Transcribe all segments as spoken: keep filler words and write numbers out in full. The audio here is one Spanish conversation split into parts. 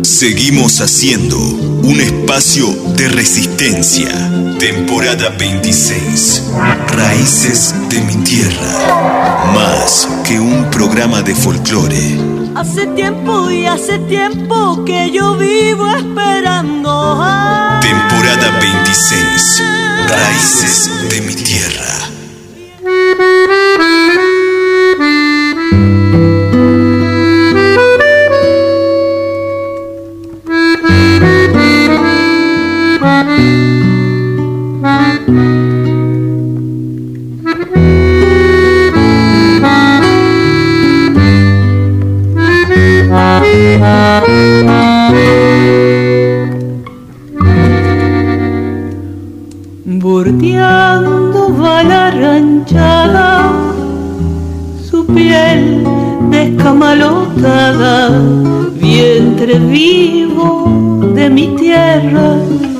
Seguimos haciendo un espacio de resistencia. Temporada veintiséis. Raíces de mi tierra. Más que un programa de folclore. Hace tiempo y hace tiempo que yo vivo esperando. Temporada veintiséis. Raíces de mi tierra. Bordeando va la ranchada, su piel descamalotada, vientre vivo de mi tierra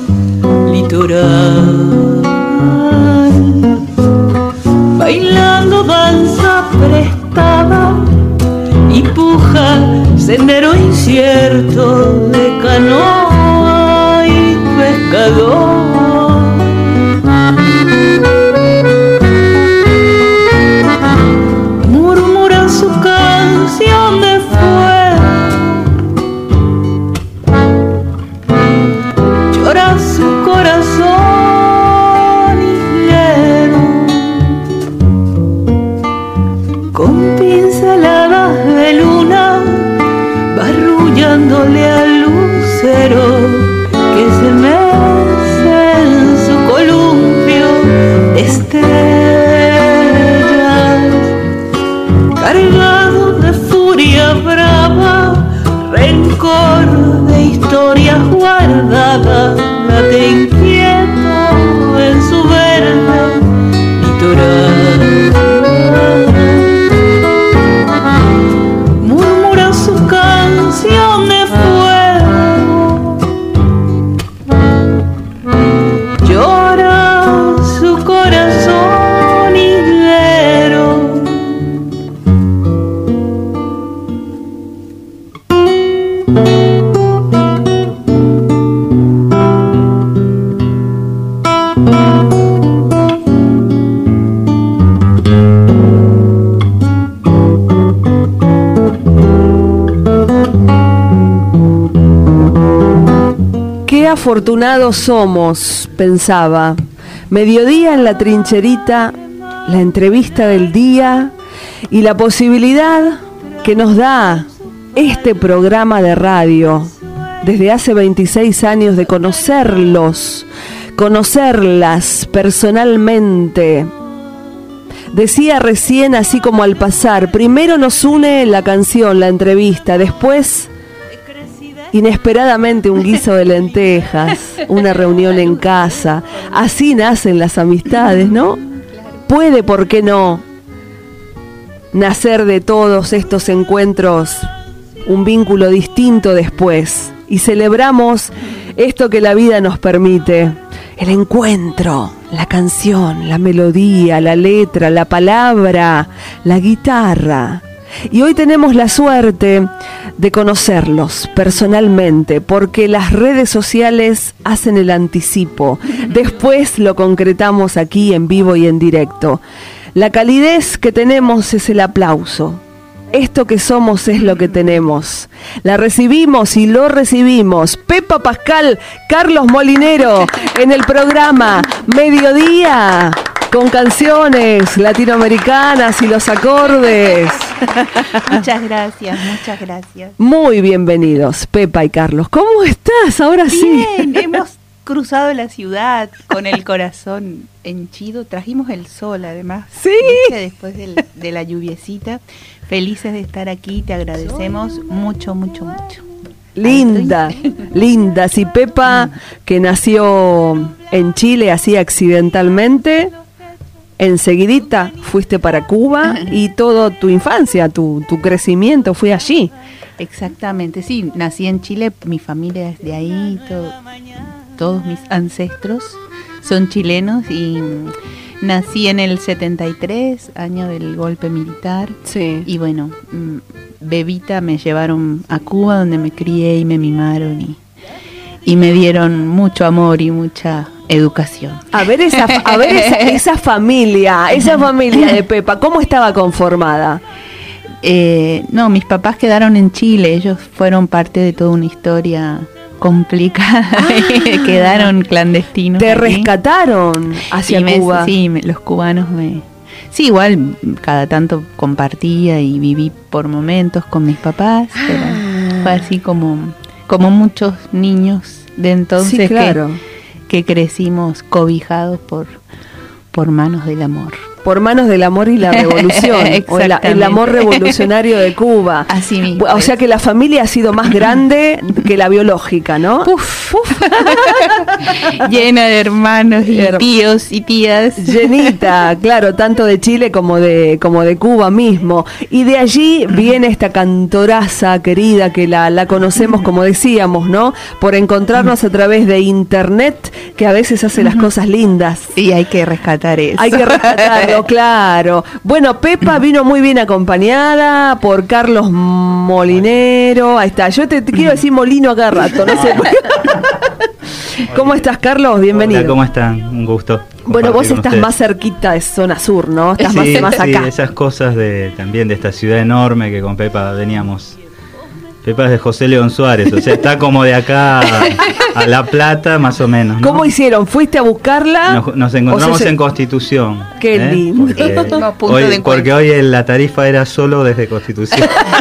litoral. Bailando danza prestada y puja sendero incierto de canoa y pescador. Murmura su canción de fuego, llora su corazón hilero, con pinceladas de luna va arrullándole al lucero que se mece en su columpio de estrellas, cargado de furia brava, rencor de historias guardadas, late inquieto en su verde litoral. Murmura su canción de fuego, llora su corazón hilero. Qué afortunados somos, pensaba. Mediodía en la trincherita, la entrevista del día y la posibilidad que nos da este programa de radio desde hace veintiséis años de conocerlos, conocerlas personalmente. Decía recién, así como al pasar, primero nos une la canción, la entrevista, después inesperadamente un guiso de lentejas, una reunión en casa. Así nacen las amistades, ¿no? Puede, ¿por qué no?, nacer de todos estos encuentros un vínculo distinto después. Y celebramos esto que la vida nos permite, el encuentro, la canción, la melodía, la letra, la palabra, la guitarra. Y hoy tenemos la suerte de conocerlos personalmente, porque las redes sociales hacen el anticipo. Después lo concretamos aquí en vivo y en directo. La calidez que tenemos es el aplauso. Esto que somos es lo que tenemos. La recibimos y lo recibimos. Pepa Pascal, Carlos Molinero, en el programa Mediodía, con canciones latinoamericanas y los acordes. Muchas gracias, muchas gracias. Muy bienvenidos, Pepa y Carlos. ¿Cómo estás? Ahora Bien, sí. hemos cruzado la ciudad con el corazón henchido. Trajimos el sol, además. Sí. ¿Viste? Después del, de la lluviecita. Felices de estar aquí, te agradecemos mucho, mucho, mucho. Linda, linda. Si Pepa, que nació en Chile así accidentalmente, enseguidita fuiste para Cuba y toda tu infancia, tu, tu crecimiento fue allí. Exactamente, sí, nací en Chile, mi familia es de ahí, todo, todos mis ancestros son chilenos y nací en el setenta y tres, año del golpe militar. Sí. Y bueno, bebita me llevaron a Cuba, donde me crié y me mimaron y, y me dieron mucho amor y mucha educación. A ver esa, a ver esa, esa familia, esa familia de Pepa, ¿cómo estaba conformada? Eh, no, mis papás quedaron en Chile, ellos fueron parte de toda una historia complicada, ah, quedaron clandestinos. ¿Te aquí. rescataron hacia y me, Cuba? Sí, me, los cubanos me... Sí, igual cada tanto compartía y viví por momentos con mis papás, ah, pero fue así como, como muchos niños de entonces, sí, claro, que, que crecimos cobijados por, por manos del amor. Por manos del amor y la revolución, o el, el amor revolucionario de Cuba. Así mismo. O sea que la familia ha sido más grande que la biológica, ¿no? Uf, uf. Llena de hermanos y Her- tíos y tías. Llenita, claro, tanto de Chile como de como de Cuba mismo. Y de allí viene esta cantoraza querida que la, la conocemos, como decíamos, ¿no? Por encontrarnos a través de internet, que a veces hace las cosas lindas. Y hay que rescatar eso. Hay que rescatarlo. Claro. Bueno, Pepa vino muy bien acompañada por Carlos Molinero. Ahí está. Yo te, te quiero decir Molino a cada rato. No sé. ¿Cómo estás, Carlos? Bienvenido. Hola, ¿cómo están? Un gusto. Bueno, vos estás ustedes. más cerquita de zona sur, ¿no? Estás sí, más, más acá. Sí, esas cosas de también de esta ciudad enorme que con Pepa veníamos. Pepa es de José León Suárez, o sea, está como de acá a, a La Plata, más o menos, ¿no? ¿Cómo hicieron? ¿Fuiste a buscarla? Nos, nos encontramos se... en Constitución. Qué ¿eh? lindo. Porque, hoy, porque hoy la tarifa era solo desde Constitución.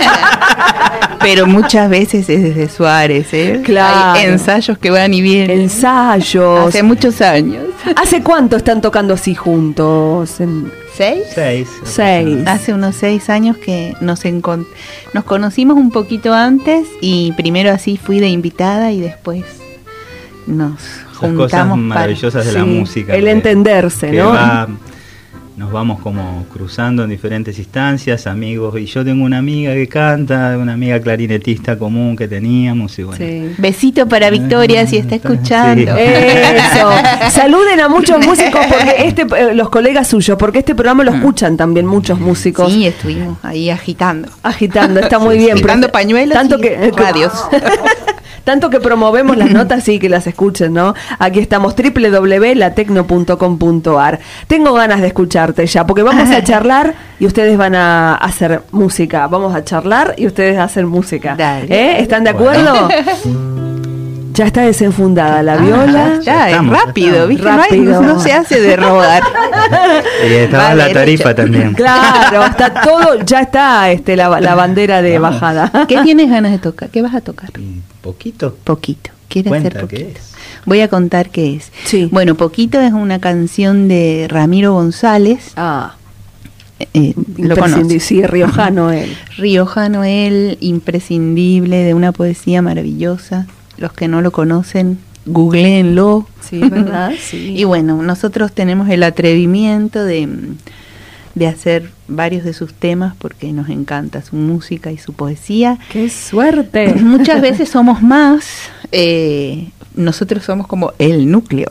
Pero muchas veces es desde Suárez, ¿eh? Claro. Hay ensayos que van y vienen. Ensayos. Hace muchos años. ¿Hace cuánto están tocando así juntos? En... ¿Seis? Seis. Seis. Hace unos seis años que nos encont- nos conocimos un poquito antes y primero así fui de invitada y después nos Esas juntamos cosas maravillosas para... de sí, la música. el que, entenderse, que ¿no? Va, nos vamos como cruzando en diferentes instancias, amigos, y yo tengo una amiga que canta, una amiga clarinetista común que teníamos, y bueno. Sí. Besito para Victoria si está escuchando. Sí. Eso. Saluden a muchos músicos, porque este, eh, los colegas suyos, porque este programa lo escuchan también muchos músicos. Sí, estuvimos ahí agitando. Agitando, está muy bien. Agitando pañuelos tanto y que, radios. Tanto que promovemos las notas, sí, que las escuchen, ¿no? Aquí estamos, doble u doble u doble u punto la tecno punto com punto a r. Tengo ganas de escucharte ya, porque vamos a charlar y ustedes van a hacer música. Vamos a charlar y ustedes hacen música. Dale. ¿Eh? ¿Están de acuerdo? Bueno. Ya está desenfundada la viola. Ah, ya, estamos, es rápido, ¿viste? Rápido. No, hay, no se hace de rodar. Y estaba Va la derecho. tarifa también. Claro, está todo, ya está este la, la bandera de Vamos. bajada. ¿Qué tienes ganas de tocar? ¿Qué vas a tocar? Y poquito. Poquito. ¿Quieres Cuenta hacer poquito? qué es. Voy a contar qué es. Sí. Bueno, Poquito es una canción de Ramiro González. Ah, Eh, lo imprescindible, conoces. sí, riojano él. Riojano él, imprescindible, de una poesía maravillosa. Los que no lo conocen, googleenlo. Sí, ¿verdad? Sí. Y bueno, nosotros tenemos el atrevimiento de, de hacer varios de sus temas porque nos encanta su música y su poesía. ¡Qué suerte! Muchas veces somos más, eh, nosotros somos como el núcleo.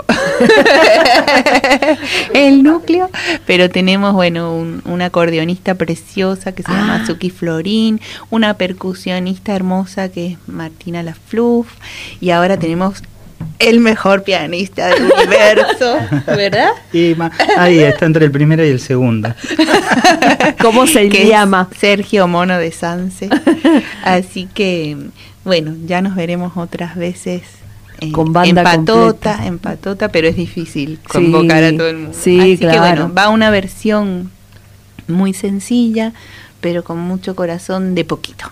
El núcleo, pero tenemos, bueno, un, una acordeonista preciosa que se Ah. llama Suki Florín, una percusionista hermosa que es Martina Lafluf, y ahora tenemos el mejor pianista del universo, ¿verdad? Y ma- ahí está entre el primero y el segundo. ¿Cómo se Que es llama? Sergio Mono de Sanse. Así que, bueno, ya nos veremos otras veces. eh, Con banda en patota, completa. en patota, pero es difícil convocar Sí, a todo el mundo. sí, Así claro. que bueno, va una versión muy sencilla, pero con mucho corazón de Poquito.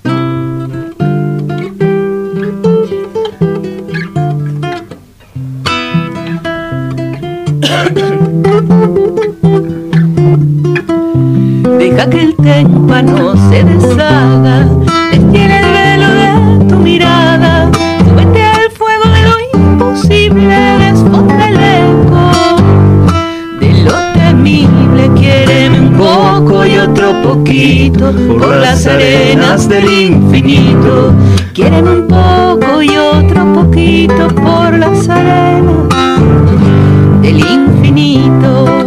Deja que el témpano se deshaga, destiele el velo de tu mirada, súbete al fuego de lo imposible, desfonda el eco de lo temible. Quiéreme un poco y otro poquito por las arenas del infinito. Quiéreme un poco y otro poquito por las arenas del infinito.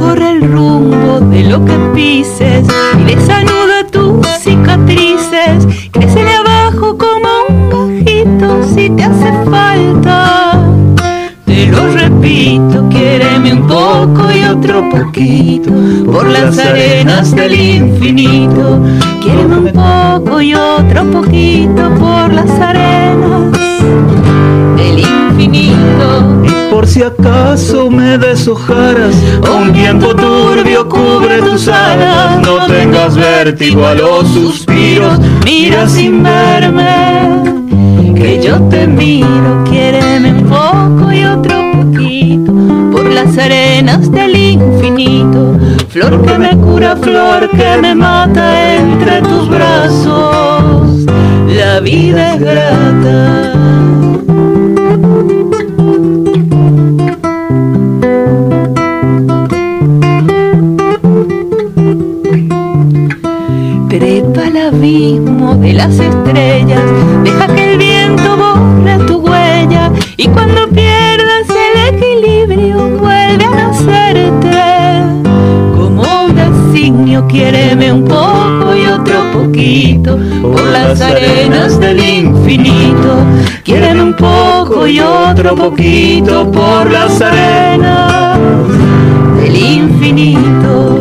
corre el rumbo de lo que pises y desanuda tus cicatrices. Crece de abajo como un gajito si te hace falta. Te lo repito, quiéreme un poco y otro poquito por las arenas del infinito. Quiéreme un poco y otro poquito por las arenas del infinito. Y por si acaso me deshojaras, un viento turbio cubre tus alas. No tengas vértigo a los suspiros, Mira sin verme, que yo te miro. Quiéreme un poco y otro poquito por las arenas del infinito. Flor que me cura, flor que me mata entre tus brazos. La vida es grata. Trepa al abismo de las estrellas, deja que el viento borre tu huella, y cuando pierdas el equilibrio vuelve a nacerte como un designio. Quiéreme un poco y otro poquito por las arenas del infinito. Quiéreme un poco y otro poquito por las arenas del infinito.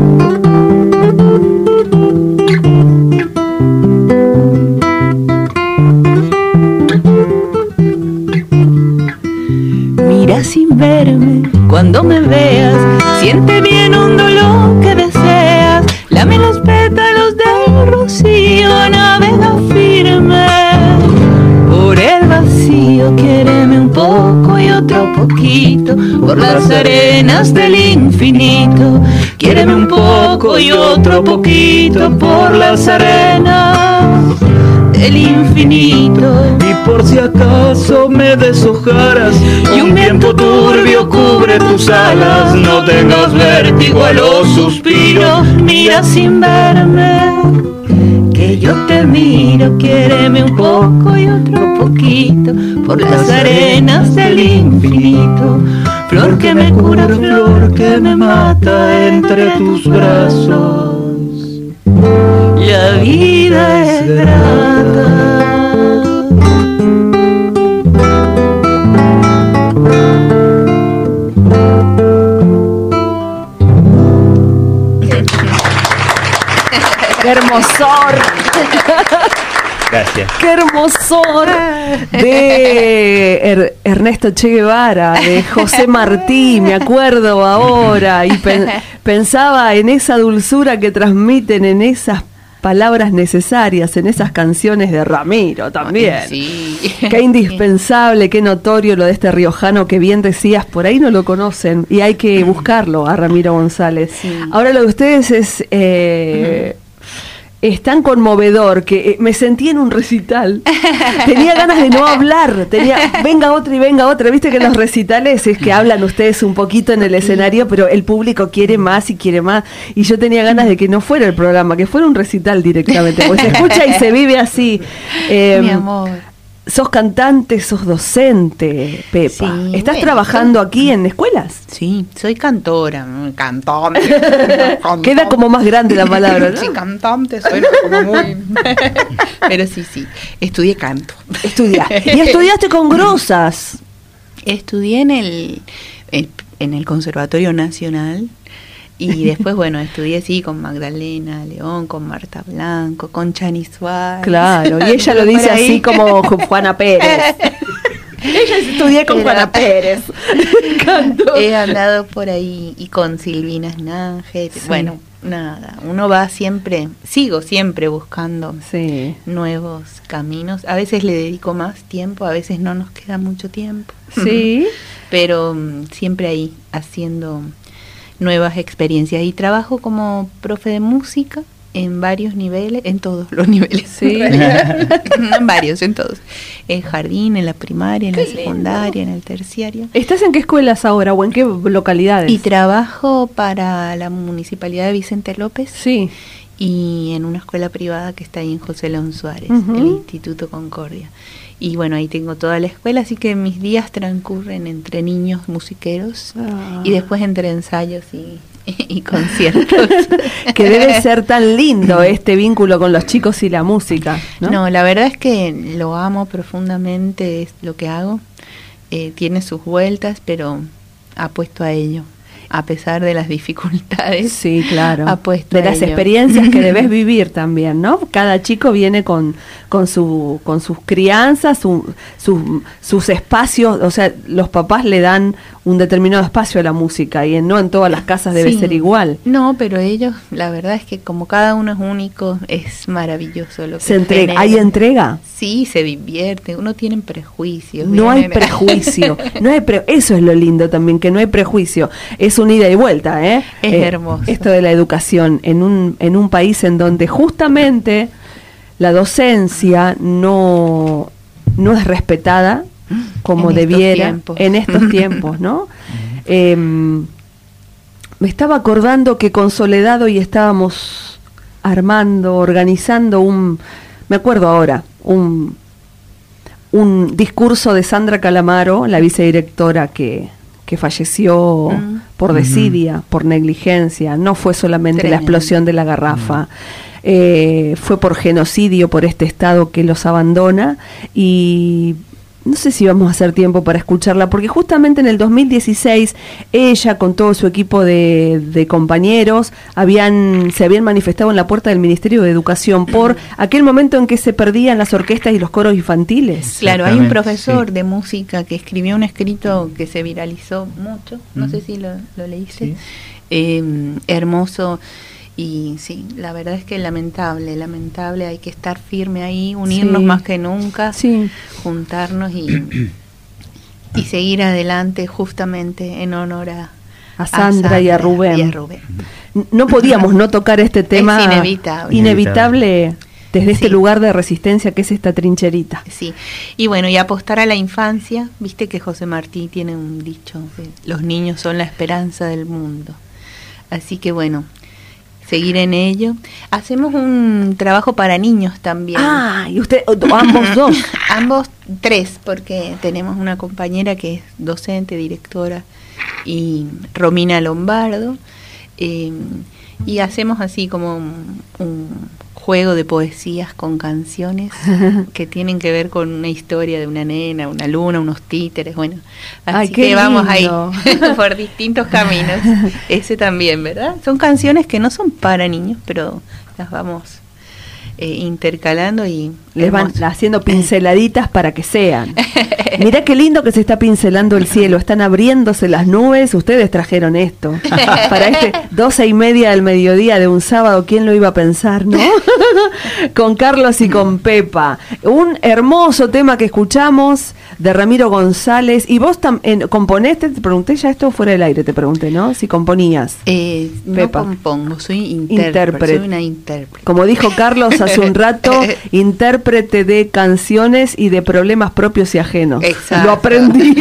Mira sin verme cuando me veas, siente bien hondo lo que deseas. Lame los pétalos del rocío, navega firme por el vacío. Quiéreme un poco y otro poquito por las arenas del infinito. Quiéreme un poco y otro poquito por las arenas del infinito. y por si acaso me deshojaras, y un viento turbio cubre tus alas. No tengas vértigo a los suspiros, Mira sin verme, que yo te miro. Quiéreme un poco y otro poquito por las arenas del infinito. Flor que me cura, flor que me mata entre tus brazos. La vida es grata. ¡Qué hermosor! Gracias. ¡Qué hermosor! De Er- Ernesto Che Guevara, de José Martí, me acuerdo ahora, y pen- pensaba en esa dulzura que transmiten en esas palabras necesarias, en esas canciones de Ramiro también. Sí. Qué indispensable, qué notorio lo de este riojano que bien decías, por ahí no lo conocen y hay que buscarlo a Ramiro González. Sí. Ahora lo de ustedes es... Eh, es tan conmovedor que eh, me sentí en un recital. Tenía ganas de no hablar. Tenía, venga otra y venga otra. Viste que en los recitales es que hablan ustedes un poquito en el escenario, pero el público quiere más y quiere más. Y yo tenía ganas de que no fuera el programa, que fuera un recital directamente. Porque se escucha y se vive así. Eh, Mi amor. Sos cantante, sos docente, Pepa. Sí, ¿Estás bueno. trabajando aquí en escuelas? Sí, soy cantora, mm, cantante. Queda como más grande la palabra, ¿no? Sí, cantante, suena como muy... Pero sí, sí, estudié canto. Estudia. Y estudiaste con grosas. Estudié en el, en, en el Conservatorio Nacional y después, bueno, estudié sí con Magdalena León, con Marta Blanco, con Chani Suárez. Claro, y ella lo dice Por ahí. así como Juana Pérez. Ella estudié con Era- Juana Pérez. Cantó. He andado por ahí y con Silvina Snaget. Sí. Bueno, nada, uno va siempre, sigo siempre buscando Sí. nuevos caminos. A veces le dedico más tiempo, a veces no nos queda mucho tiempo. Sí. Pero mm, siempre ahí haciendo nuevas experiencias. Y trabajo como profe de música en varios niveles, en todos los niveles. Sí. En realidad. En varios, en todos. En jardín, en la primaria, en la secundaria, en el terciario. ¿Estás en qué escuelas ahora o en qué localidades? Y trabajo para la Municipalidad de Vicente López Sí. y en una escuela privada que está ahí en José León Suárez, Ujú. el Instituto Concordia. Y bueno, ahí tengo toda la escuela, así que mis días transcurren entre niños musiqueros Ah. y después entre ensayos y y conciertos. Que debe ser tan lindo este vínculo con los chicos y la música, ¿no? No, la verdad es que lo amo profundamente, es lo que hago. Eh, tiene sus vueltas, pero apuesto a ello. A pesar de las dificultades. Sí, claro. Apuesto de a las ello. experiencias que debes vivir también, ¿no? Cada chico viene con, con, su, con sus crianzas, su, su, sus espacios, o sea, los papás le dan un determinado espacio a la música y en, no en todas las casas debe Sí. ser igual. No, pero ellos, la verdad es que como cada uno es único, es maravilloso lo que Se entrega, genera. ¿hay entrega? Sí, se divierte, uno tiene prejuicios. No hay vienen- prejuicio, no hay pre- eso es lo lindo también, que no hay prejuicio, es un ida y vuelta, ¿eh? Es Eh, hermoso. Esto de la educación en un, en un país en donde justamente la docencia no, no es respetada como En estos debiera tiempos. en estos tiempos, ¿no? Eh, me estaba acordando que con Soledad hoy estábamos armando, organizando un, me acuerdo ahora, un, un discurso de Sandra Calamaro, la vicedirectora que, que falleció Mm. por desidia, por negligencia. No fue solamente la Tremendo. explosión de la garrafa, eh, fue por genocidio, por este Estado que los abandona. Y no sé si vamos a hacer tiempo para escucharla, porque justamente en el dos mil dieciséis ella con todo su equipo de, de compañeros habían se habían manifestado en la puerta del Ministerio de Educación por aquel momento en que se perdían las orquestas y los coros infantiles. Claro, hay un Exactamente, profesor sí. de música que escribió un escrito que se viralizó mucho, no Mm. sé si lo, lo leíste, Sí. eh, hermoso, y sí, la verdad es que lamentable, lamentable, hay que estar firme ahí, unirnos Sí. más que nunca, Sí. juntarnos y, y seguir adelante justamente en honor a, A Sandra y a Rubén. y a Rubén. No podíamos no tocar este tema Es inevitable. inevitable desde este Sí. lugar de resistencia que es esta trincherita. Sí, y bueno, y apostar a la infancia, viste que José Martí tiene un dicho, que los niños son la esperanza del mundo. Así que bueno, seguir en ello. Hacemos un trabajo para niños también. Ah, y usted, o- o ambos dos. Ambos tres, porque tenemos una compañera que es docente, directora, y Romina Lombardo, eh, y hacemos así como un, un juego de poesías con canciones que tienen que ver con una historia de una nena, una luna, unos títeres, bueno, así Ay, qué que vamos lindo. ahí por distintos caminos. Ese también, ¿verdad? Son canciones que no son para niños, pero las vamos eh, intercalando y Les van hermoso. haciendo pinceladitas para que sean. Mirá qué lindo que se está pincelando el cielo, están abriéndose las nubes, ustedes trajeron esto. Para este doce y media del mediodía de un sábado, ¿quién lo iba a pensar, no? Con Carlos y con Pepa. Un hermoso tema que escuchamos de Ramiro González. Y vos también componeste, te pregunté ya esto fuera del aire, te pregunté, ¿no? Si componías. Eh, no Pepa. compongo, soy intérprete, Intérprete. soy una intérprete. Como dijo Carlos hace un rato, intérprete de canciones y de problemas propios y ajenos. Exacto. Lo aprendí.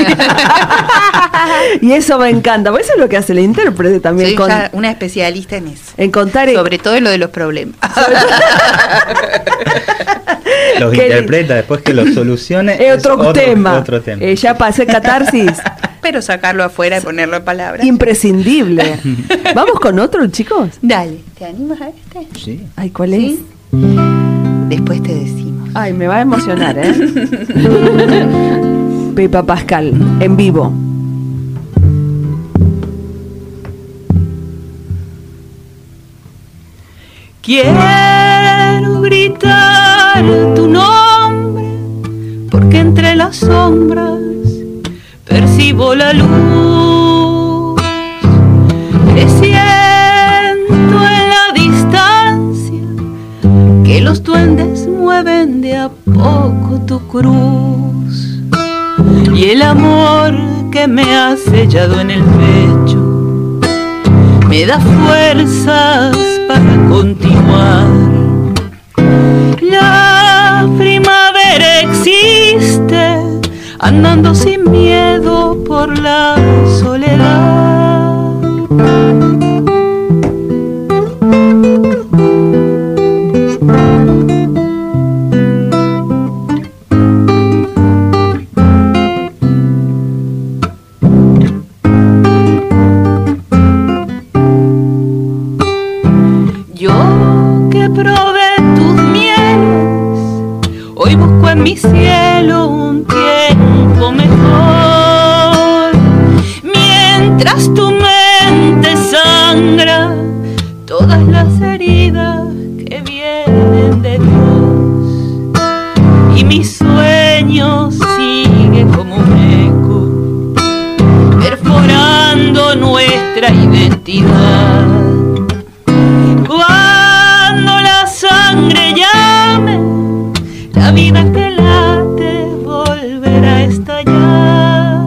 Y eso me encanta. Pues eso es lo que hace el intérprete también. Soy con- ya una especialista en eso. en contar. Sobre todo en lo de los problemas. Los Qué interpreta, después que los solucione. es otro, tema. Otro tema. Eh, ya pasé catarsis. Pero sacarlo afuera y ponerlo en palabras. Imprescindible. Vamos con otro, chicos. Dale, ¿te animas a este? Sí. Ay, ¿cuál es? ¿Sí? Después te decimos. Ay, me va a emocionar, ¿eh? Pepa Pascal, en vivo. Quiero gritar tu nombre, porque entre las sombras percibo la luz. Presiento en la distancia que los duendes mueven de a poco tu cruz. Y el amor que me has sellado en el pecho me da fuerzas para continuar. La primavera existe, andando sin miedo por la soledad. nuestra identidad. Cuando la sangre llame, la vida que late volverá a estallar.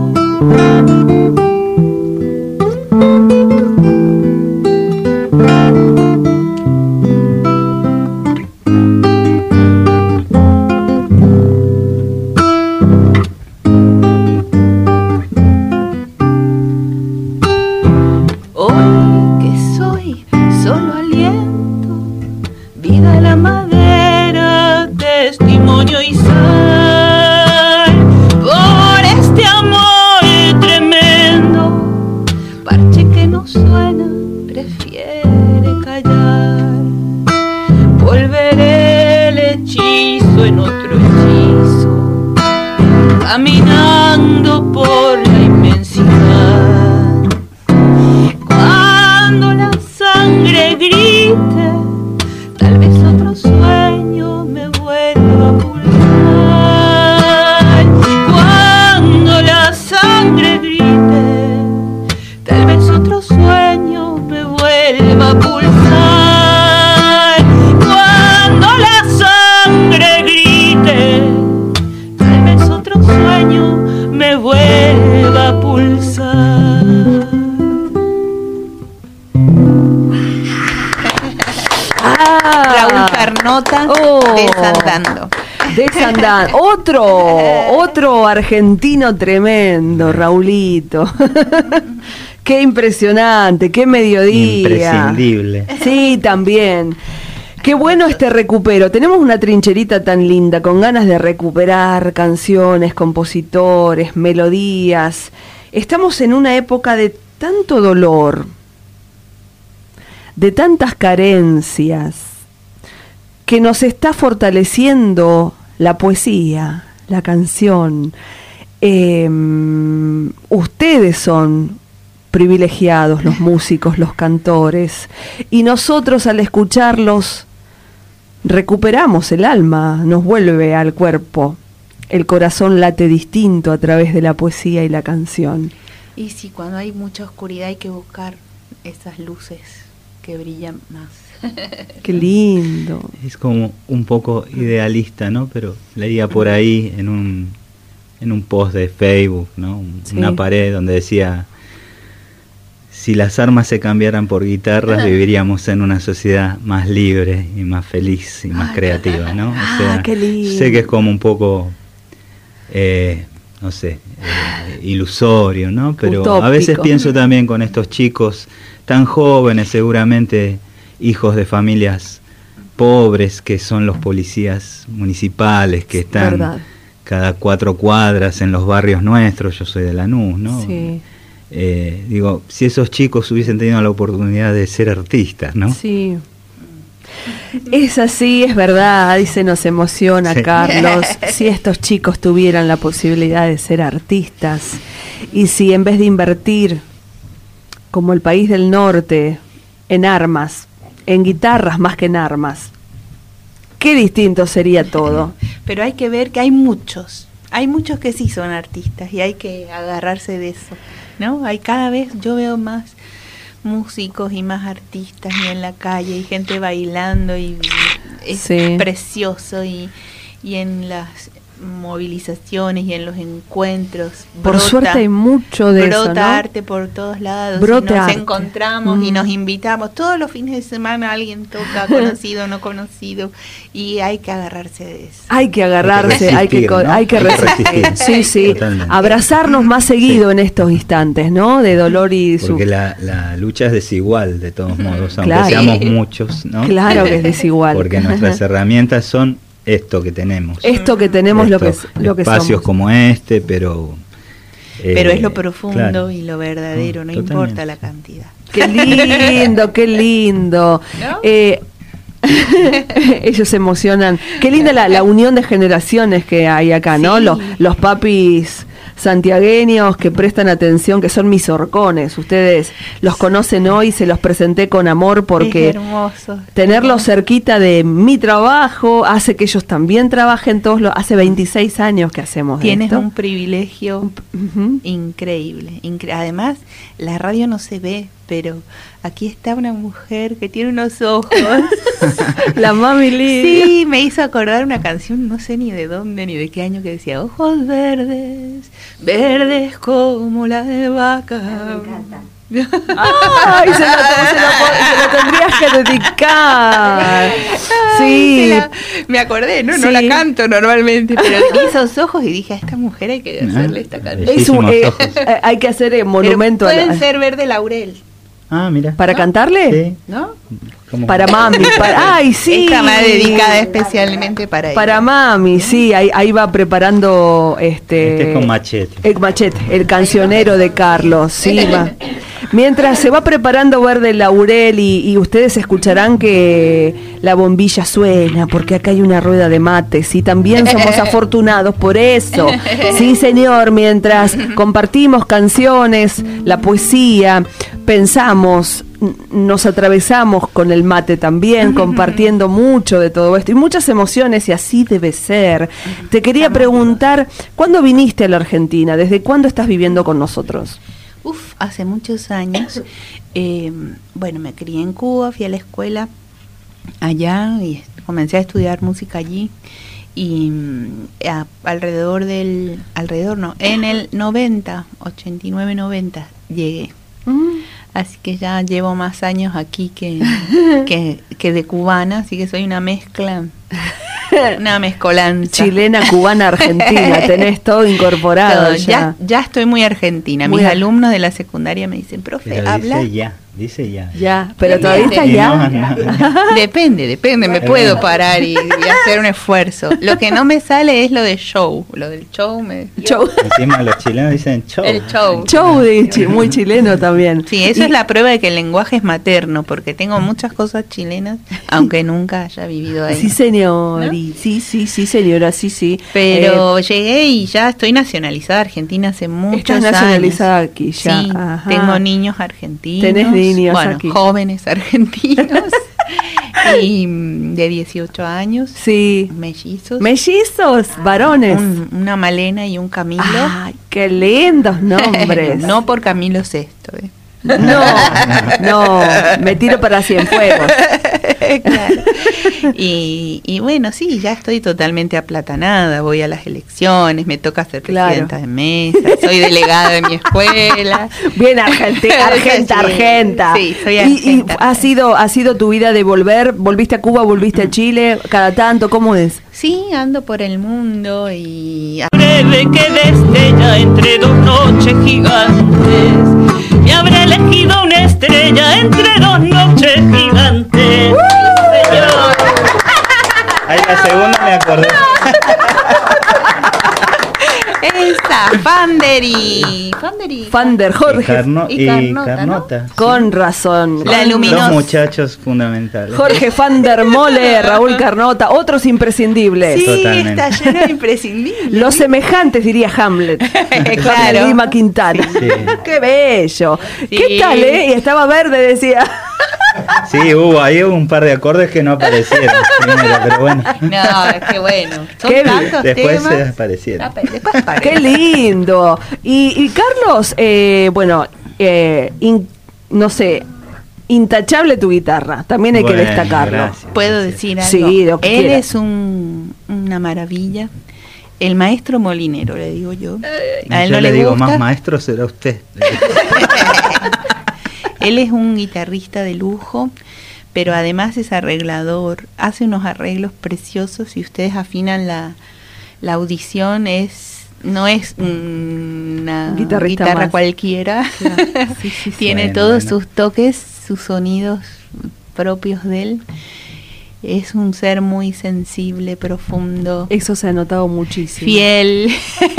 Caminando por la inmensidad. Cuando la sangre grite, tal vez otro sueño me vuelva a pulsar. Cuando la sangre grite, tal vez otro sueño me vuelva a pulsar. Cuando la sangre grite, sueño me vuelva a pulsar. Ah, Raúl Carnota, oh, Desandando. Desandando. Otro, otro argentino tremendo, Raulito. Qué impresionante, qué mediodía. Imprescindible. Sí, también. Qué bueno este recupero. Tenemos una trincherita tan linda, con ganas de recuperar canciones, compositores, melodías. Estamos en una época de tanto dolor, de tantas carencias, que nos está fortaleciendo la poesía, la canción. Eh, ustedes son privilegiados, los músicos, los cantores, y nosotros al escucharlos recuperamos el alma, nos vuelve al cuerpo, el corazón late distinto a través de la poesía y la canción. Y sí, cuando hay mucha oscuridad hay que buscar esas luces que brillan más. Qué lindo. Es como un poco idealista, ¿no? Pero leía por ahí en un en un post de Facebook, ¿no? Sí. Una pared donde decía: si las armas se cambiaran por guitarras, viviríamos en una sociedad más libre y más feliz y más creativa, ¿no? O sea, ah, qué lindo. sé que es como un poco, eh, no sé, eh, ilusorio, ¿no? Pero Utópico. A veces pienso también con estos chicos tan jóvenes, seguramente hijos de familias pobres, que son los policías municipales, que están Verdad. cada cuatro cuadras en los barrios nuestros. Yo soy de Lanús, ¿no? Sí. Eh, digo, si esos chicos hubiesen tenido la oportunidad de ser artistas, ¿no? Sí. Es así, es verdad, y se nos emociona, Sí. Carlos, si estos chicos tuvieran la posibilidad de ser artistas, y si en vez de invertir, como el país del norte, en armas, en guitarras más que en armas, qué distinto sería todo. Pero hay que ver que hay muchos, hay muchos que sí son artistas y hay que agarrarse de eso, ¿no? Hay cada vez, yo veo más músicos y más artistas y en la calle y gente bailando y es Sí. precioso y, y en las movilizaciones y en los encuentros Por brota, suerte hay mucho de brota eso, ¿no? arte por todos lados, Brota y nos arte. encontramos Mm. y nos invitamos todos los fines de semana, alguien toca, conocido o no conocido, y hay que agarrarse de eso. Hay que agarrarse, hay que, resistir, co- ¿no? hay que Hay que resistir. resistir. Sí, sí. Totalmente. Abrazarnos más seguido en estos instantes, ¿no? De dolor y su... Porque la, la lucha es desigual, de todos modos, aunque Claro. seamos muchos, ¿no? Claro que es desigual. Porque nuestras herramientas son esto que tenemos. Esto que tenemos, lo que, Estos lo que espacios somos. como este, pero... eh, Pero es lo profundo claro. y lo verdadero, no Totalmente. importa la cantidad. Qué lindo, qué lindo. ¿No? Eh, ellos se emocionan. Qué linda la, la unión de generaciones que hay acá, ¿no? Sí. Los, los papis santiagueños que prestan atención, que son mis horcones. Ustedes los conocen hoy, se los presenté con amor porque es hermoso. tenerlos cerquita de mi trabajo hace que ellos también trabajen todos los... Hace veintiséis años que hacemos Tienes esto. un privilegio Ujú. increíble, incre- además la radio no se ve, pero aquí está una mujer que tiene unos ojos. La mami Lidia. Sí, me hizo acordar una canción, no sé ni de dónde ni de qué año, que decía ojos verdes, verdes como la de vaca. Ay, se lo, se lo- se lo tendrías que dedicar. Sí. Ay, se la- me acordé, no, no Sí. la canto normalmente, pero vi esos ojos y dije, a esta mujer hay que hacerle esta canción. Es un, Bellísimos eh, ojos. eh, hay que hacer eh, Pero monumento a la- pueden ser verde laurel, Ah, mira. ¿Para cantarle? Sí. ¿no? Como- Para mami. Para, ay, sí. Esta va dedicada especialmente para ella. Para mami, sí, ahí, ahí va preparando este, Este es con Machete. el Machete, el cancionero de Carlos, sí, va. Mientras se va preparando Verde Laurel y, y ustedes escucharán que la bombilla suena porque acá hay una rueda de mates y también somos afortunados por eso. Sí, señor, mientras compartimos canciones, la poesía, pensamos, n- nos atravesamos con el mate también, compartiendo mucho de todo esto y muchas emociones y así debe ser. Te quería preguntar, ¿cuándo viniste a la Argentina? ¿Desde cuándo estás viviendo con nosotros? Uf, hace muchos años. Eh, bueno, me crié en Cuba, fui a la escuela allá y est- comencé a estudiar música allí. Y mm, a- alrededor del, alrededor no, en el noventa, ochenta y nueve, noventa llegué. Así que ya llevo más años aquí que, que, que de cubana, así que soy una mezcla, una mezcolanza. Chilena, cubana, argentina, tenés todo incorporado Todo, ya. ya, ya estoy muy argentina. Muy Mis ar- alumnos de la secundaria me dicen, profe, Pero habla. dice ya, dice ya. Ya, pero Sí, todavía sí. está Y ya. no, no. Depende, depende, me puedo parar y, y hacer un esfuerzo. Lo que no me sale es lo de show, lo del show me... Show. Encima los chilenos dicen show. El show. Show de chi- muy chileno también. Sí, eso Y- es la prueba de que el lenguaje es materno, porque tengo muchas cosas chilenas, aunque nunca haya vivido ahí. Sí, señor. y- Sí, sí, sí, señora, sí, sí. Pero llegué y ya estoy nacionalizada argentina hace muchos estás nacionalizada años. aquí ya. Sí, Ajá. tengo niños argentinos. Tenés niños bueno, aquí. jóvenes argentinos. Y mm, de dieciocho años, Sí. mellizos. Mellizos, varones. Un- una Malena y un Camilo. Ay, qué lindos nombres. No por Camilo sexto, ¿eh? no, no, me tiro para Cienfuegos. Claro. y, y bueno, sí, ya estoy totalmente aplatanada, voy a las elecciones, me toca ser Claro. presidenta de mesa, soy delegada de mi escuela. Bien argentina, argenta, Sí, argenta. sí, soy Y- argenta. Y, ha sido, ha sido tu vida de volver, volviste a Cuba, volviste a Chile, cada tanto, ¿cómo es? Sí, ando por el mundo y breve que destella entre dos noches gigantes y habré elegido una estrella entre dos noches gigantes. Señor. Ahí la segunda me acordé. esa, Fanderi. Fanderi. Fander, Y, Jorge. Carno- Y y Carnota, Carnota. sí. Con razón. La Con- luminosa. Dos muchachos fundamentales. Jorge Fander Mole, Raúl Carnota, otros imprescindibles. Sí, Totalmente. está lleno de imprescindibles. Los semejantes, diría Hamlet. Claro. Hamlet Lima Quintana. Sí. Qué bello. Sí. ¿Qué tal, eh? Y estaba verde, decía. Sí, hubo ahí un par de acordes que no aparecieron primero, pero bueno. No, es que bueno. Son Qué tantos Después temas. se aparecieron. Ah, pero después aparecen. Qué lindo. Y, y Carlos, eh, bueno, eh, in- no sé, intachable tu guitarra. También hay que Bueno, destacarlo. gracias. ¿Puedo decir algo? Sí, lo que Él quiera. es un, una maravilla. El maestro molinero, le digo yo. A él Yo no le le digo, gusta. más maestro será usted. Él es un guitarrista de lujo, pero además es arreglador. Hace unos arreglos preciosos. Si ustedes afinan la, la audición, es no es una Guitarrista guitarra más. cualquiera. Claro. Sí, sí, sí. Tiene Bueno, todos bueno. sus toques, sus sonidos propios de él. Es un ser muy sensible, profundo, Eso se ha notado muchísimo. fiel.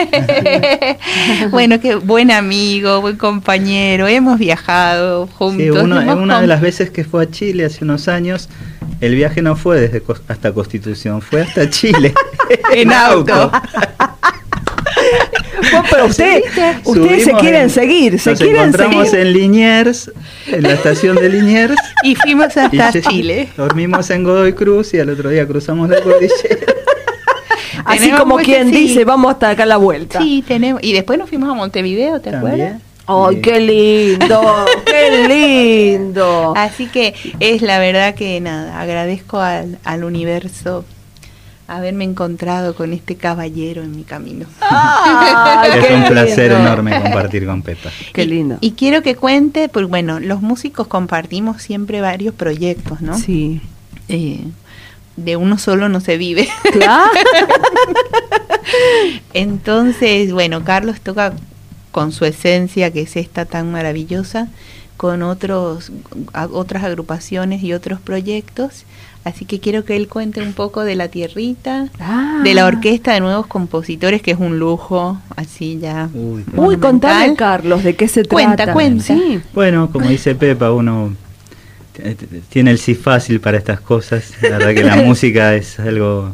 Bueno, qué buen amigo, buen compañero. Hemos viajado juntos. Sí, uno- hemos una de com- las veces que fue a Chile hace unos años, el viaje no fue desde Cos- hasta Constitución, fue hasta Chile. En auto. Bueno, pero usted, ustedes se Subimos quieren en- seguir, se nos quieren encontramos seguir. en Liniers, en la estación de Liniers. Y fuimos hasta y lle- Chile. Dormimos en Godoy Cruz y al otro día cruzamos la cordillera. Así Tenemos como mucho- quien sí. dice, vamos hasta acá a la vuelta. Sí, tenemos. Y después nos fuimos a Montevideo, ¿te acuerdas? También. ¡Ay, Sí. qué lindo! ¡Qué lindo! Así que es la verdad que nada, agradezco al, al universo haberme encontrado con este caballero en mi camino. ¡Ay, Es qué un placer lindo! enorme compartir con Pepa. ¡Qué lindo! Y quiero que cuente, porque bueno, los músicos compartimos siempre varios proyectos, ¿no? Sí. Eh, de uno solo no se vive. Claro. Entonces, bueno, Carlos toca con su esencia, que es esta tan maravillosa, con otros a- otras agrupaciones y otros proyectos. Así que quiero que él cuente un poco de La Tierrita, Ah. de la Orquesta de Nuevos Compositores, que es un lujo, así ya. Uy, Uy, contame, monumental. Carlos, ¿de qué se Cuenta, trata? cuenta. Sí. Bueno, como dice Pepa, uno t- t- tiene el sí fácil para estas cosas. La verdad que la música es algo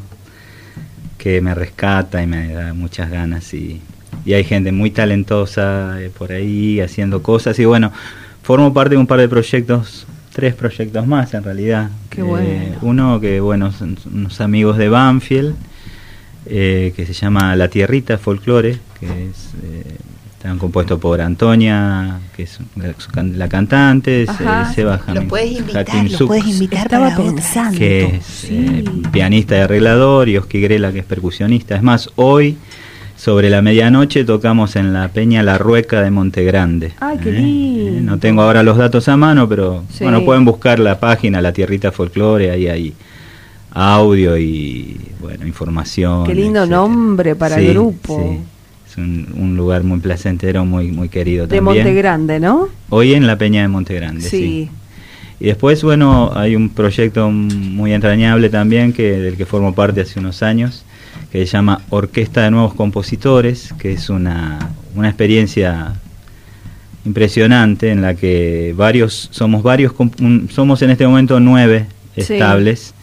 que me rescata y me da muchas ganas. Y, y hay gente muy talentosa eh, por ahí haciendo cosas. Y bueno, formo parte de un par de proyectos, tres proyectos más en realidad. Qué bueno. Uno que, bueno, son son unos amigos de Banfield, eh, que se llama La Tierrita Folklore, que es... Eh, están compuestos por Antonia, que es la, su can- la cantante, Ajá. Se- Seba Los Jamil- puedes invitar, Hakim los Suk, puedes invitar Estaba para otra. pensando. que es Sí. eh, pianista y arreglador, y Oski Grela, que es percusionista. Es más, hoy, sobre la medianoche, tocamos en la Peña La Rueca de Montegrande. Ay, qué Eh, lindo. eh, No tengo ahora los datos a mano, pero Sí. bueno, pueden buscar la página La Tierrita Folklore, ahí hay audio y bueno, información. Qué lindo etcétera. nombre para el Sí, grupo. sí. Es un, un lugar muy placentero, muy muy querido De también. Montegrande, ¿no? Hoy en la Peña de Montegrande, sí. Sí. Y después, bueno, hay un proyecto muy entrañable también, que del que formo parte hace unos años, que se llama Orquesta de Nuevos Compositores, que es una, una experiencia impresionante en la que varios somos varios comp- un- somos en este momento nueve Sí. estables,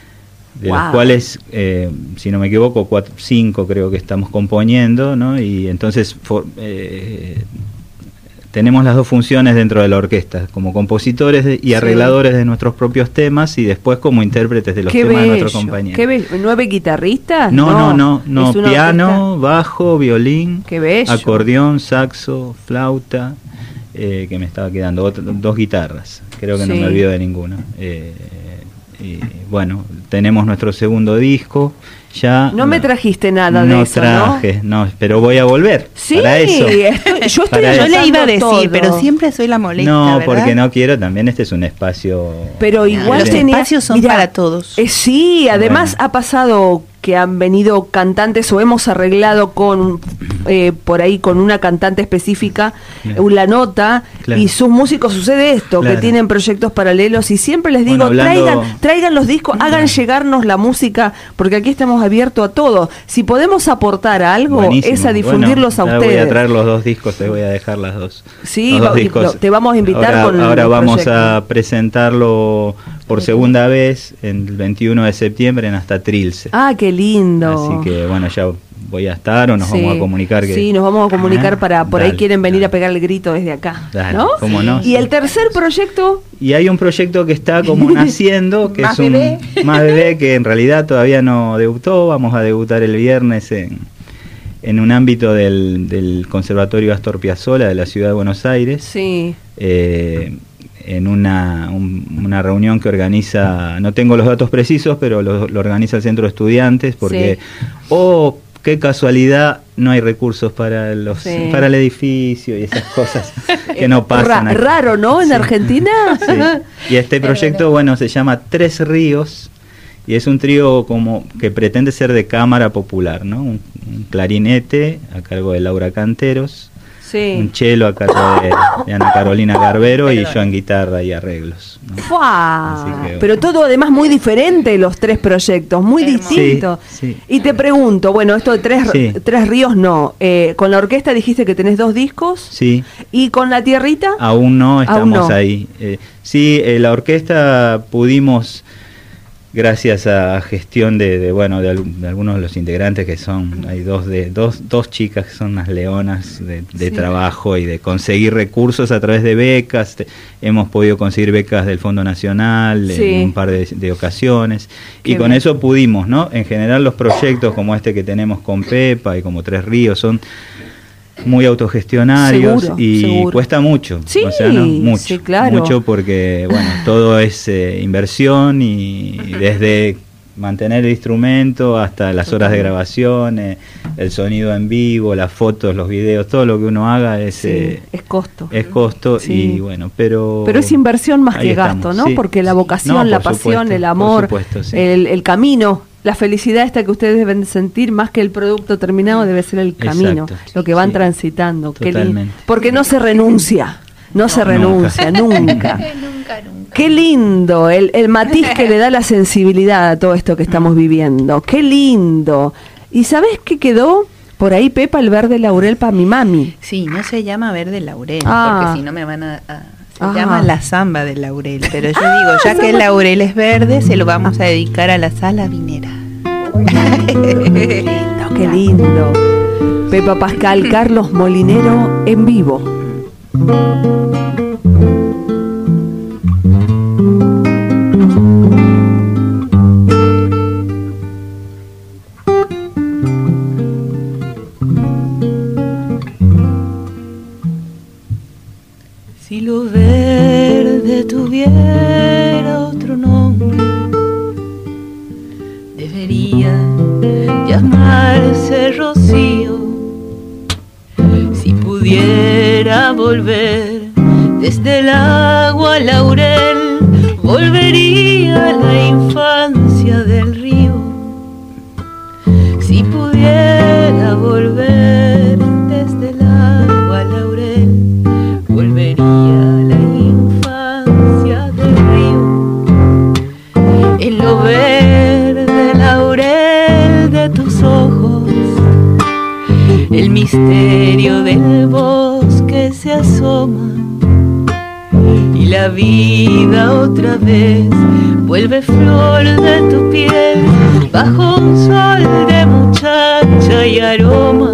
de Wow. los cuales, eh, si no me equivoco, cuatro, cinco creo que estamos componiendo, ¿no? Y entonces for- eh, tenemos las dos funciones dentro de la orquesta, como compositores de- y Sí. arregladores de nuestros propios temas, y después como intérpretes de los Qué temas de bello. nuestros compañeros. Qué bello. ¿Nueve guitarristas? No, no, no, no, es una piano, orquesta. bajo, violín, Qué bello. acordeón, saxo, flauta, eh, que me estaba quedando, otra- dos guitarras, creo que no Sí. me olvido de ninguna. Eh, y bueno, tenemos nuestro segundo disco, ya... No me trajiste nada no de eso, traje, ¿no? pero voy a volver Sí, para eso. estoy- yo estoy Para Yo eso. le iba a decir, todo. pero siempre soy la molesta, No, ¿verdad? porque no quiero, también este es un espacio... Pero igual Los tenía- espacios son mirá, para todos. eh, sí, además Bueno. ha pasado que han venido cantantes o hemos arreglado con eh, por ahí con una cantante específica Claro. eh, la nota Claro. y sus músicos sucede esto, Claro. que tienen proyectos paralelos y siempre les digo, Bueno, hablando- traigan, traigan los discos, hagan llegarnos la música, porque aquí estamos abiertos a todo. Si podemos aportar algo, Buenísimo. es a difundirlos Bueno, a ahora ustedes. Voy a traer los dos discos, te voy a dejar las dos. Sí, los dos va- discos. lo- te vamos a invitar ahora, con el Ahora vamos proyecto. a presentarlo por segunda vez el veintiuno de septiembre en Hasta Trilce. Ah, qué lindo. Así que bueno, ya voy a estar o nos Sí, vamos a comunicar. Que... Sí, nos vamos a comunicar Ah, para, por ahí dale, quieren venir dale. a pegar el grito desde acá, Dale, ¿no? cómo no, Y sí. el tercer proyecto, Y hay un proyecto que está como naciendo, que Más es un bebé. más bebé, que en realidad todavía no debutó. Vamos a debutar el viernes en, en un ámbito del, del Conservatorio Astor Piazzolla de la Ciudad de Buenos Aires. sí, eh, en una, un- una reunión que organiza, no tengo los datos precisos, pero lo, lo organiza el Centro de Estudiantes, porque, Sí. oh, qué casualidad, no hay recursos para los Sí. para el edificio y esas cosas que no pasan. Ra- aquí. raro, ¿no? En Sí. Argentina. Sí. Y este proyecto, bueno, se llama Tres Ríos, y es un trío como que pretende ser de cámara popular, ¿no? Un, un clarinete a cargo de Laura Canteros, Sí. un cello a cargo de, de Ana Carolina Garbero, y yo en guitarra y arreglos, ¿no? ¡Fua! Así que- Pero todo además muy diferente los tres proyectos, muy Hermoso. distintos. Sí, sí. Y te pregunto, bueno, esto de tres, Sí. tres ríos no. Eh, con la orquesta dijiste que tenés dos discos. Sí, ¿Y con la tierrita? aún no Aún estamos no. ahí. Eh, sí, eh, la orquesta pudimos gracias a gestión de, de bueno de, de algunos de los integrantes, que son, hay dos de dos dos chicas que son unas leonas de, de sí. trabajo y de conseguir recursos a través de becas. Te, hemos podido conseguir becas del Fondo Nacional sí. en un par de, de ocasiones. Qué y con bien. Eso pudimos, ¿no? En general los proyectos como este que tenemos con Pepa y como Tres Ríos son muy autogestionarios. Seguro, y seguro. Cuesta mucho, sí, o sea, ¿no? mucho, sí, claro. mucho porque bueno, todo es eh, inversión y desde mantener el instrumento hasta las horas de grabación, eh, el sonido en vivo, las fotos, los videos, todo lo que uno haga es sí, eh, es costo, es costo sí. y bueno, pero pero es inversión más que gasto, ¿no? Sí. Porque la vocación, no, la pasión, supuesto, el amor, supuesto, sí. el, el camino. La felicidad esta que ustedes deben sentir, más que el producto terminado, debe ser el camino, exacto, lo que van sí, transitando. Totalmente. Qué porque no se renuncia, no, no se renuncia, nunca. nunca. nunca, nunca. Qué lindo, el, el matiz que le da la sensibilidad a todo esto que estamos viviendo. Qué lindo. ¿Y sabés qué quedó? Por ahí, Pepa, el verde laurel para mi mami. Sí, no se llama verde laurel, ah. porque si no me van a... a... Se Ajá. llama la zamba del laurel, pero yo ah, digo, ya que el laurel es verde, se lo vamos a dedicar a la sala vinera. Qué lindo, qué lindo. Pepa Pascal, Carlos Molinero en vivo. Si lo verde tuviera otro nombre, debería llamarse rocío. Si pudiera volver desde el agua laurel, volvería a la infancia del río. Si pudiera volver desde el agua laurel, volvería a la infancia del río. En lo verde laurel de tus ojos, el misterio del bosque se asoma, y la vida otra vez vuelve flor de tu piel, bajo un sol de muchacha y aroma.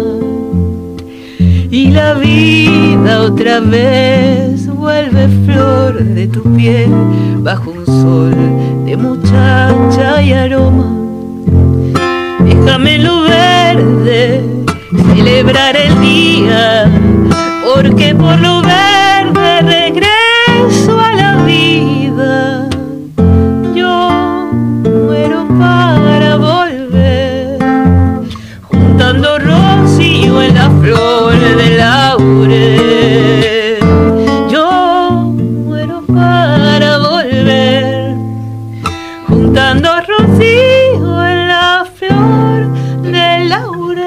Y la vida otra vez vuelve flor de tu piel, bajo un sol de muchacha y aroma. Déjame lo verde celebrar el día, porque por lo verde regreso a la vida. Yo muero para volver, juntando rocío en la flor del laurel. Yo muero para volver, juntando rocío en la flor del laurel.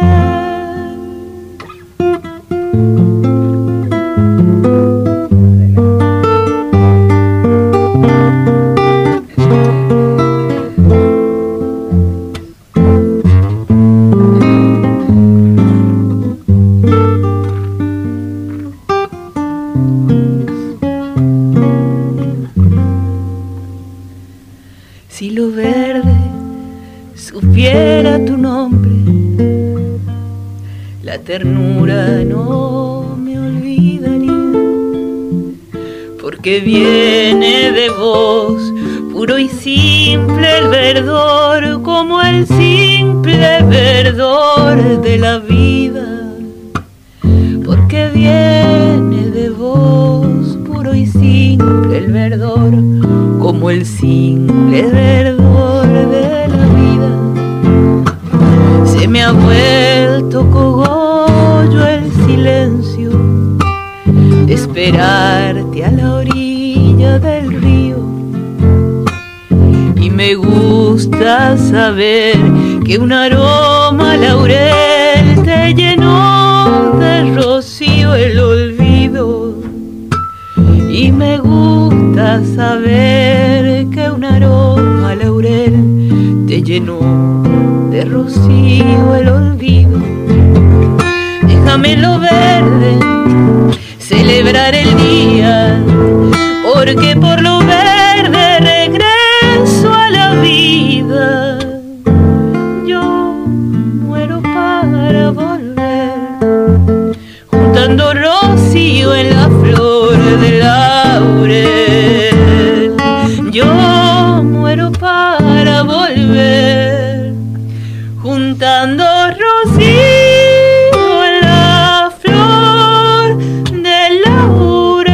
Si lo verde supiera tu nombre, la ternura no me olvidaría, porque viene de vos puro y simple el verdor, como el simple verdor de la vida. Porque viene de vos puro y simple el verdor, como el simple verdor de la vida. Se me ha vuelto cogollo el silencio de esperarte a la orilla del río, y me gusta saber que un aroma laurel te llenó de rocío el olvido. Y me gusta saber que un aroma laurel te llenó de rocío el olvido. Déjame lo verde celebrar el día, porque por lo verde regreso a la vida. de laurel. Yo muero para volver, juntando rocío en la flor del laurel.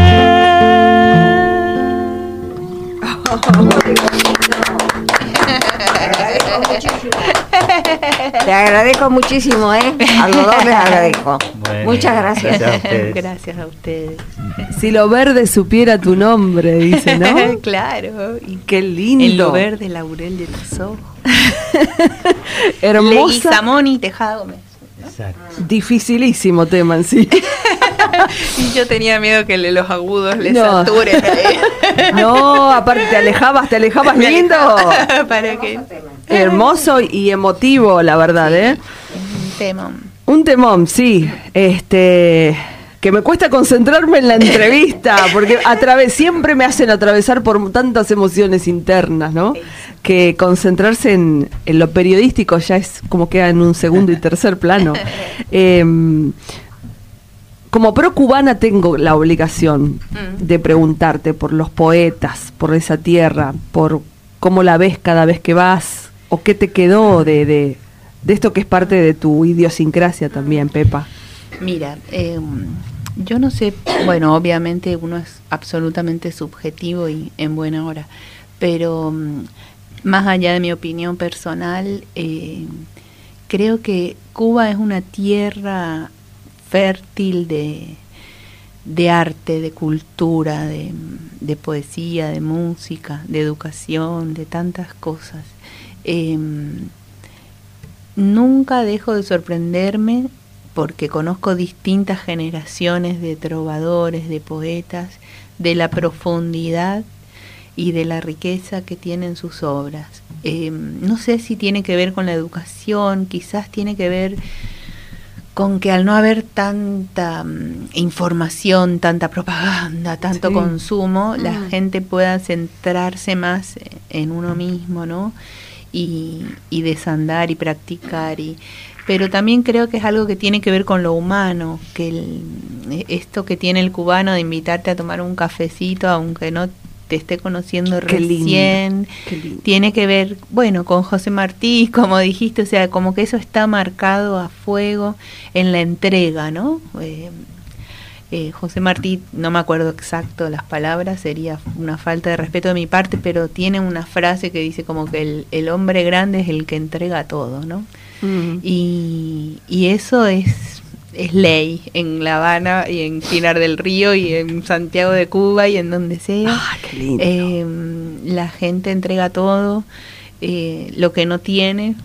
Te agradezco muchísimo, ¿eh? A los dos les agradezco. Bueno, muchas gracias. Gracias a ustedes. Gracias a ustedes. Si lo verde supiera tu nombre, dice, ¿no? Claro. Y qué lindo. En lo verde, laurel de los ojos. Hermosa. Leguizamón y Tejada Gómez, ¿no? Exacto. Dificilísimo tema en sí. Y yo tenía miedo que los agudos les no. saturen. No, aparte te alejabas, te alejabas Me lindo. Alejaba para que... Hermoso y emotivo, la verdad, ¿eh? Un temón. Un temón, sí. Este, que me cuesta concentrarme en la entrevista, porque atraves, siempre me hacen atravesar por tantas emociones internas, ¿no? Que concentrarse en, en lo periodístico ya es como queda en un segundo y tercer plano. Eh, Como pro cubana tengo la obligación mm. de preguntarte por los poetas, por esa tierra, por cómo la ves cada vez que vas, o qué te quedó de, de, de esto que es parte de tu idiosincrasia también, Pepa. Mira, eh, yo no sé, bueno, obviamente uno es absolutamente subjetivo y en buena hora, pero um, más allá de mi opinión personal, eh, creo que Cuba es una tierra fértil de, de arte, de cultura, de, de poesía, de música, de educación, de tantas cosas. Eh, nunca dejo de sorprenderme porque conozco distintas generaciones de trovadores, de poetas, de la profundidad y de la riqueza que tienen sus obras. Eh, no sé si tiene que ver con la educación, quizás tiene que ver con que al no haber tanta um, información, tanta propaganda, tanto sí. consumo, mm. la gente pueda centrarse más en uno mismo, ¿no? Y, y desandar y practicar. Y, pero también creo que es algo que tiene que ver con lo humano, que el, esto que tiene el cubano de invitarte a tomar un cafecito, aunque no te esté conociendo Qué recién, lindo. Qué lindo. Tiene que ver, bueno, con José Martí, como dijiste, o sea, como que eso está marcado a fuego en la entrega, ¿no? Eh, eh, José Martí, no me acuerdo exacto las palabras, sería una falta de respeto de mi parte, pero tiene una frase que dice como que el, el hombre grande es el que entrega todo, ¿no? Mm. Y, y eso es... es ley en La Habana y en Pinar del Río y en Santiago de Cuba y en donde sea. Ah, qué lindo. Eh, la gente entrega todo, eh, lo que no tiene,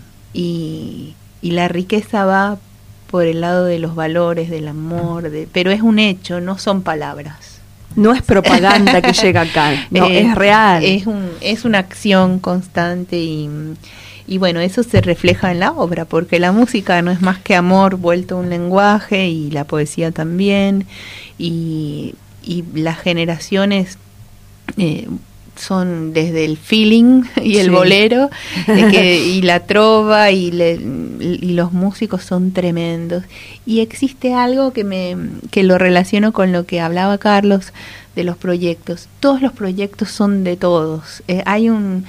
y, y la riqueza va por el lado de los valores, del amor, de, pero es un hecho, no son palabras. No es propaganda que llega acá, no, eh, es real. Es, un, es una acción constante y... Y bueno, eso se refleja en la obra, porque la música no es más que amor vuelto a un lenguaje, y la poesía también, y, y las generaciones eh, son desde el feeling y el sí. bolero, de que, y la trova, y, le, y los músicos son tremendos. Y existe algo que, me, que lo relaciono con lo que hablaba Carlos de los proyectos. Todos los proyectos son de todos. Eh, hay un...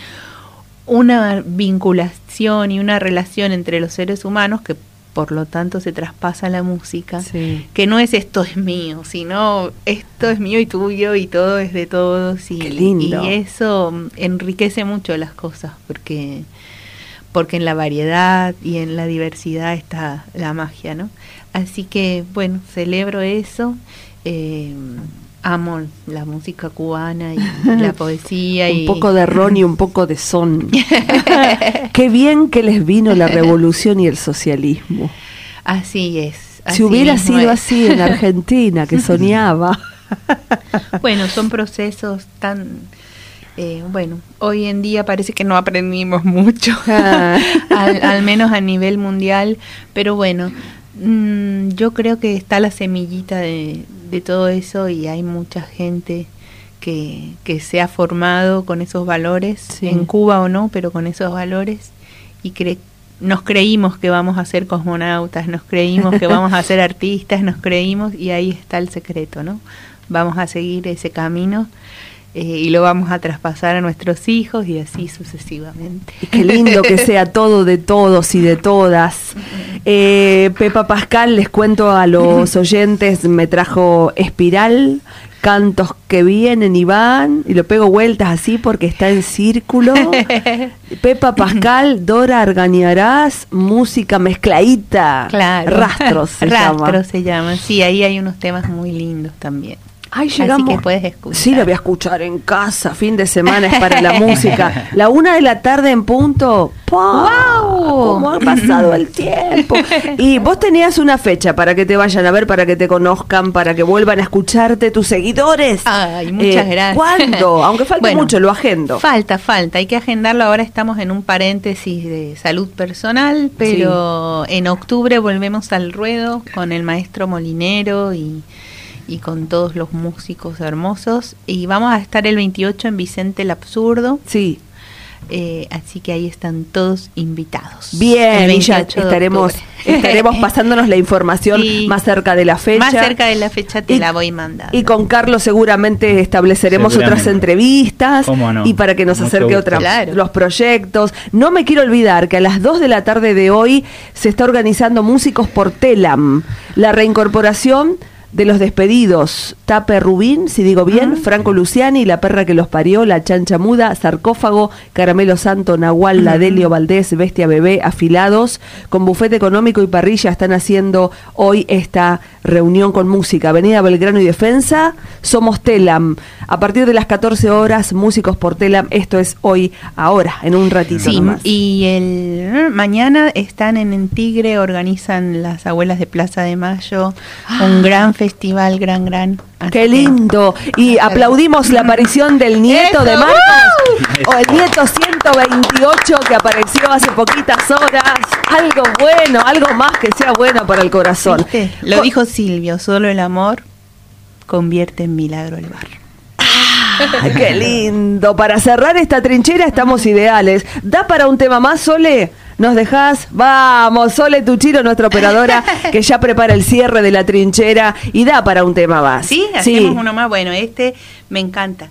una vinculación y una relación entre los seres humanos que por lo tanto se traspasa a la música, sí. que no es esto es mío, sino esto es mío y tuyo y todo es de todos, y, Qué lindo. y eso enriquece mucho las cosas, porque porque en la variedad y en la diversidad está la magia, ¿no? Así que bueno, celebro eso. eh, Amo la música cubana y la poesía. Un y poco de ron y un poco de son. Qué bien que les vino la revolución y el socialismo. Así es. Así si hubiera sido es. así en Argentina, que soñaba. Bueno, son procesos tan... Eh, bueno, hoy en día parece que no aprendimos mucho, al, al menos a nivel mundial, pero bueno, mmm, yo creo que está la semillita de... de todo eso, y hay mucha gente que, que se ha formado con esos valores, sí. en Cuba o no, pero con esos valores, y cre- nos creímos que vamos a ser cosmonautas, nos creímos que vamos a ser artistas, nos creímos, y ahí está el secreto, ¿no? vamos a seguir ese camino. Eh, y lo vamos a traspasar a nuestros hijos y así sucesivamente. Y qué lindo que sea todo de todos y de todas. Eh, Pepa Pascal, les cuento a los oyentes, me trajo Espiral, Cantos que vienen y van, y lo pego vueltas así porque está en círculo. Pepa Pascal, Dora Argañarás, música mezcladita. Claro. Rastros se Rastros llama. se llaman. Sí, ahí hay unos temas muy lindos también. Ay, llegamos. Así que puedes escuchar. Sí, lo voy a escuchar en casa, fin de semana es para la música. La una de la tarde en punto. ¡Wow! ¿Cómo ha pasado el tiempo? Y vos tenías una fecha para que te vayan a ver, para que te conozcan, para que vuelvan a escucharte tus seguidores. Ay, muchas eh, gracias. ¿Cuándo? Aunque falte bueno, mucho, lo agendo. Falta, falta. Hay que agendarlo. Ahora estamos en un paréntesis de salud personal, pero sí. En octubre volvemos al ruedo con el maestro Molinero y... y con todos los músicos hermosos, y vamos a estar el veintiocho en Vicente el Absurdo. Sí. Eh, así que ahí están todos invitados. Bien, y ya estaremos estaremos pasándonos la información sí, más cerca de la fecha. Más cerca de la fecha te y, la voy mandando. Y con Carlos seguramente estableceremos seguramente. otras entrevistas no? y para que nos Mucho acerque otros claro. los proyectos. No me quiero olvidar que a las dos de la tarde de hoy se está organizando Músicos por Telam, la reincorporación de los despedidos, Tape Rubín, si digo bien, uh-huh. Franco Luciani, La perra que los parió, La chancha muda, Sarcófago, Caramelo Santo, Nahual, uh-huh. Ladelio Valdés, Bestia Bebé, Afilados, con Bufete Económico y Parrilla están haciendo hoy esta reunión con música. Avenida Belgrano y Defensa, somos Telam. A partir de las catorce horas, Músicos por Telam, esto es hoy, ahora, en un ratito sí, nomás. Y el mañana están en, en Tigre, organizan las abuelas de Plaza de Mayo, ah. un gran festival, gran, gran. ¡Qué lindo! Y aplaudimos la aparición del nieto ¡Eso! de Marcos, o el nieto ciento veintiocho que apareció hace poquitas horas. Algo bueno, algo más que sea bueno para el corazón. ¿Viste? Lo Co- dijo Silvio, solo el amor convierte en milagro el barro. ¡Ah, qué lindo! Para cerrar esta trinchera estamos ideales. ¿Da para un tema más, Sole? ¿Nos dejás? Vamos, Sole Tuchiro, nuestra operadora, que ya prepara el cierre de la trinchera y da para un tema más. ¿Sí? Hacemos sí. uno más. Bueno, este me encanta.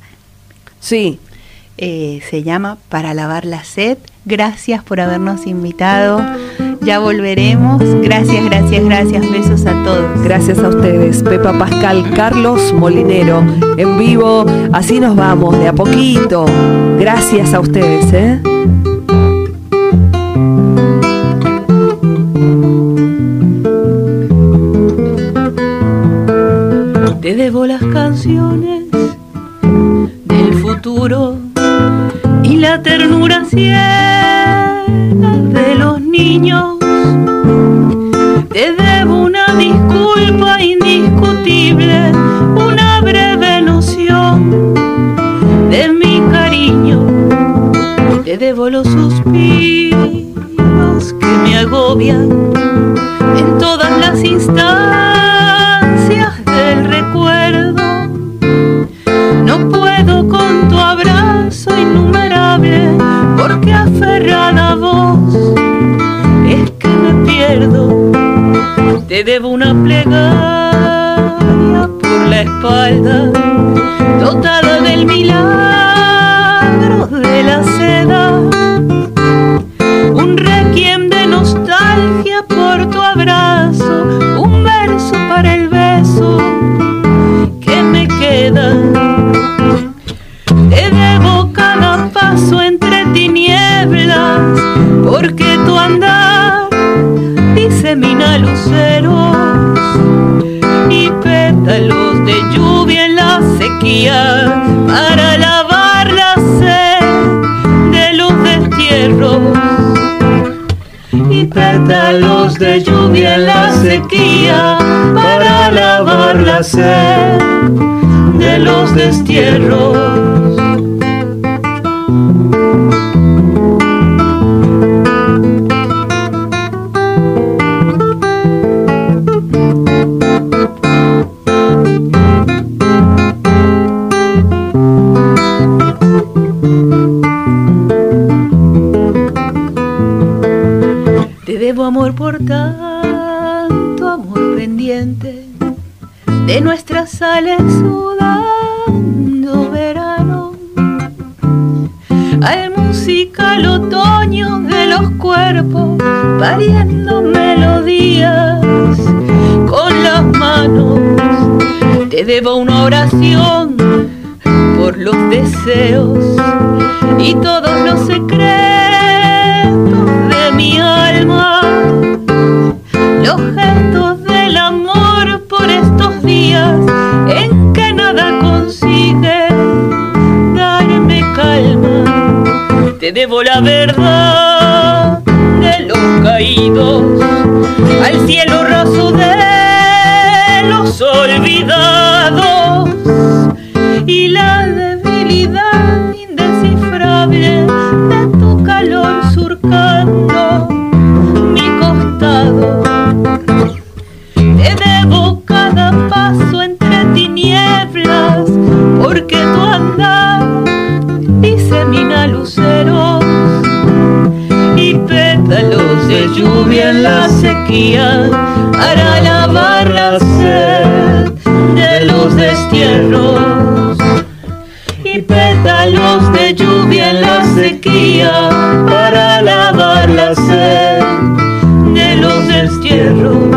Sí. Eh, se llama Para lavar la sed. Gracias por habernos invitado. Ya volveremos. Gracias, gracias, gracias. Besos a todos. Gracias a ustedes. Pepa Pascal, Carlos Molinero, en vivo. Así nos vamos, de a poquito. Gracias a ustedes, ¿eh? Te debo las canciones del futuro y la ternura ciega de los niños. Te debo una disculpa indiscutible, una breve noción de mi cariño. Te debo los suspiros que me agobian en todas las instancias del recuerdo. No puedo con tu abrazo innumerable, porque aferrada a vos es que me pierdo. Te debo una plegaria por la espalda, dotada del milagro de la seda, un requiem de nostalgia por tu abrazo, un verso para el beso que me queda. Te debo cada paso entre tinieblas, porque tu andar disemina luceros y pétalos de lluvia en la sequía, para lavar la sed de los destierros. Y pétalos de lluvia en la sequía, para lavar la sed de los destierros. Te debo amor por tanto amor pendiente de nuestra ahora sale sudando verano al musical otoño de los cuerpos, pariendo melodías con las manos. Te debo una oración por los deseos y todos los secretos de mi alma, los gestos del amor por estos días en que nada consigue darme calma. Te debo la verdad de los caídos al cielo raso de los olvidados y la debilidad indescifrable de tu calor surcando mi costado. Te debo cada paso entre tinieblas, porque tu andar disemina luceros y pétalos de lluvia en la sequía para lavar la sed de los destierros. Y pétalos de lluvia en la sequía para lavar la sed de los destierros.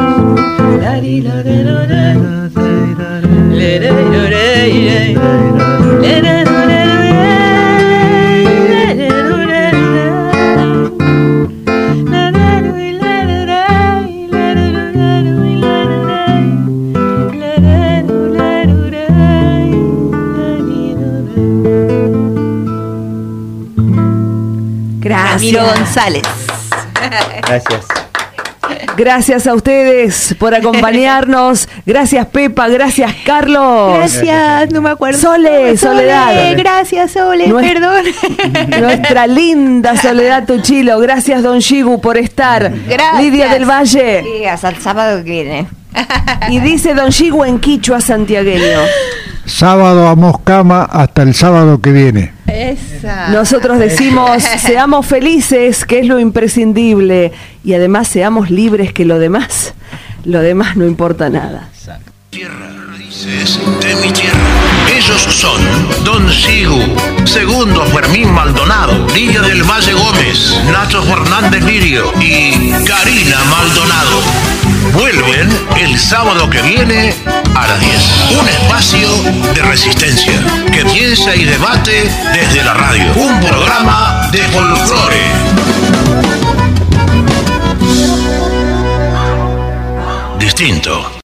Ramiro González. Gracias. Gracias a ustedes por acompañarnos. Gracias, Pepa. Gracias, Carlos. Gracias, no me acuerdo. Sole, Soledad. Gracias, Sole, Nues- perdón. Nuestra linda Soledad Tuchilo. Gracias, Don Shigu, por estar. Gracias. Lidia del Valle. Sí, hasta el sábado que viene. Y dice Don Shigu en quichua santiagueño. Sábado a Moscama hasta el sábado que viene. Esa. Nosotros decimos, seamos felices, que es lo imprescindible, y además seamos libres, que lo demás, lo demás no importa nada. Tierra, raíces de mi tierra. Ellos son Don Shigu, Segundo Fermín Maldonado, Lidia del Valle Gómez, Nacho Fernández Lirio y Karina Maldonado. Vuelven el sábado que viene a las diez. Un espacio de resistencia que piensa y debate desde la radio. Un programa de folclore. Distinto.